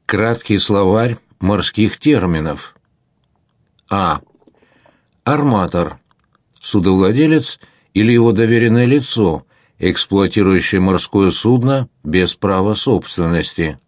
Краткий словарь морских терминов. А. Арматор. Судовладелец или его доверенное лицо, эксплуатирующее морское судно без права собственности.